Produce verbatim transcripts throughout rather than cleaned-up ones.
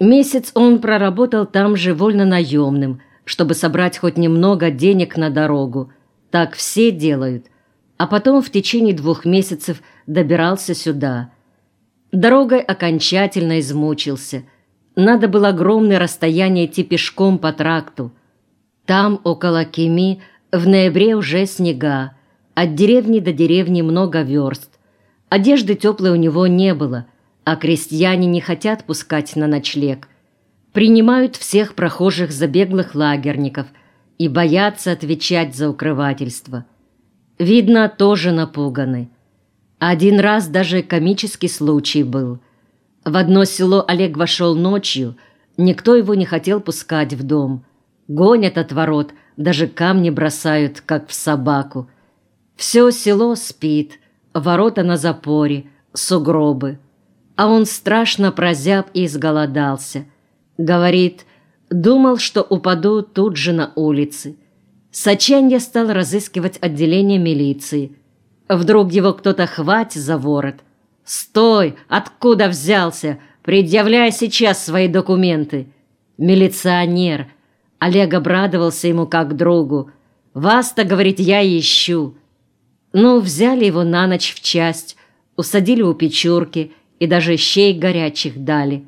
Месяц он проработал там же вольнонаемным, чтобы собрать хоть немного денег на дорогу. Так все делают. А потом в течение двух месяцев добирался сюда. Дорогой окончательно измучился. Надо было огромное расстояние идти пешком по тракту. Там, около Кеми, в ноябре уже снега. От деревни до деревни много верст. Одежды теплой у него не было, а крестьяне не хотят пускать на ночлег. Принимают всех прохожих за беглых лагерников и боятся отвечать за укрывательство. Видно, тоже напуганы. Один раз даже комический случай был. В одно село Олег вошел ночью, никто его не хотел пускать в дом. Гонят от ворот, даже камни бросают, как в собаку. Все село спит, ворота на запоре, сугробы. А он страшно прозяб и изголодался. Говорит, думал, что упаду тут же на улице. С отчаяния стал разыскивать отделение милиции. Вдруг его кто-то хватит за ворот. «Стой! Откуда взялся? Предъявляй сейчас свои документы!» Милиционер. Олег обрадовался ему как другу. «Вас-то, — говорит, — я ищу». Ну, взяли его на ночь в часть, усадили у печурки и даже щей горячих дали.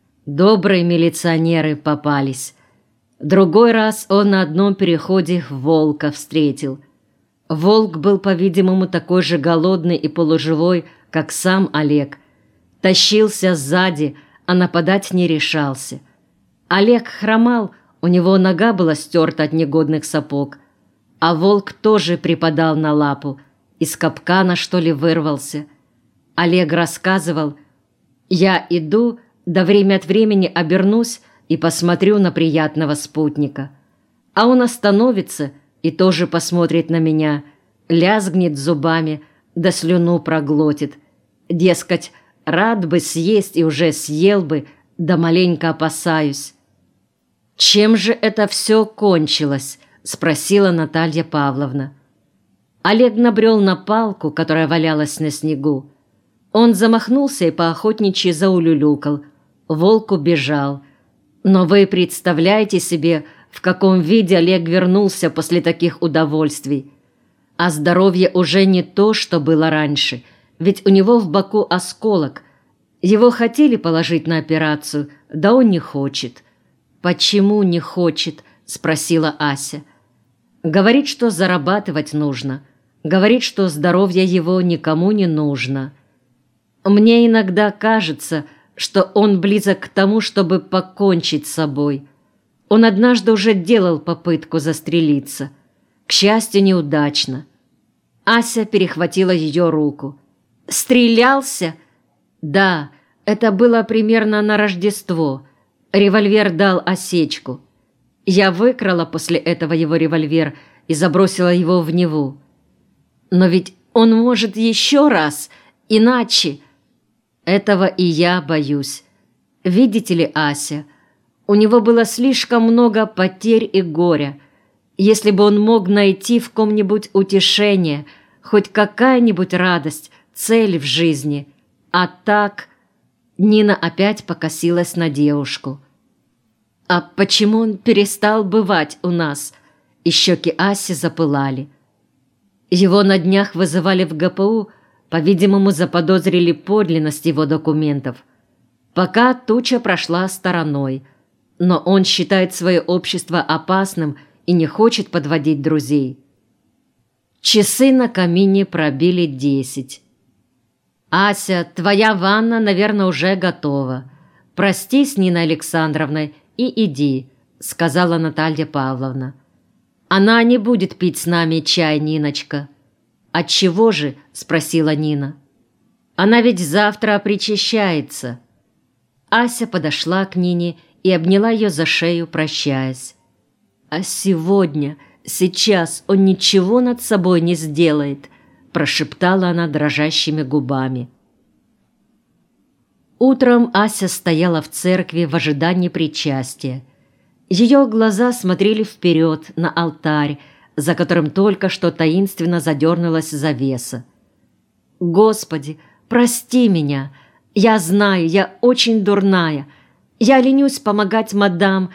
Добрые милиционеры попались. Другой раз он на одном переходе волка встретил. Волк был, по-видимому, такой же голодный и полуживой, как сам Олег. Тащился сзади, а нападать не решался. Олег хромал, у него нога была стерта от негодных сапог, а волк тоже припадал на лапу, из капкана, что ли, вырвался. Олег рассказывал: «Я иду, да время от времени обернусь и посмотрю на приятного спутника. А он остановится и тоже посмотрит на меня, лязгнет зубами, да слюну проглотит. Дескать, рад бы съесть и уже съел бы, да маленько опасаюсь». «Чем же это все кончилось?» — спросила Наталья Павловна. Олег набрел на палку, которая валялась на снегу. Он замахнулся и поохотничьи заулюлюкал. Волк убежал. Но вы представляете себе, в каком виде Олег вернулся после таких удовольствий. А здоровье уже не то, что было раньше, ведь у него в боку осколок. Его хотели положить на операцию, да он не хочет. «Почему не хочет?» — спросила Ася. «Говорит, что зарабатывать нужно. Говорит, что здоровье его никому не нужно. Мне иногда кажется, что он близок к тому, чтобы покончить с собой. Он однажды уже делал попытку застрелиться. К счастью, неудачно». Ася перехватила ее руку. «Стрелялся?» «Да, это было примерно на Рождество. Револьвер дал осечку. Я выкрала после этого его револьвер и забросила его в Неву. Но ведь он может еще раз, иначе...» «Этого и я боюсь. Видите ли, Ася, у него было слишком много потерь и горя. Если бы он мог найти в ком-нибудь утешение, хоть какая-нибудь радость, цель в жизни. А так...» Нина опять покосилась на девушку. «А почему он перестал бывать у нас?» И щеки Аси запылали. Его на днях вызывали в гэ пэ у, по-видимому, заподозрили подлинность его документов. Пока туча прошла стороной, но он считает свое общество опасным и не хочет подводить друзей. Часы на камине пробили десять. «Ася, твоя ванна, наверное, уже готова. Простись с Ниной Александровной и иди», — сказала Наталья Павловна. «Она не будет пить с нами чай, Ниночка». «Отчего же?» — спросила Нина. «Она ведь завтра причащается». Ася подошла к Нине и обняла ее за шею, прощаясь. «А сегодня, сейчас он ничего над собой не сделает», — прошептала она дрожащими губами. Утром Ася стояла в церкви в ожидании причастия. Ее глаза смотрели вперед на алтарь, за которым только что таинственно задернулась завеса. «Господи, прости меня! Я знаю, я очень дурная. Я ленюсь помогать мадам,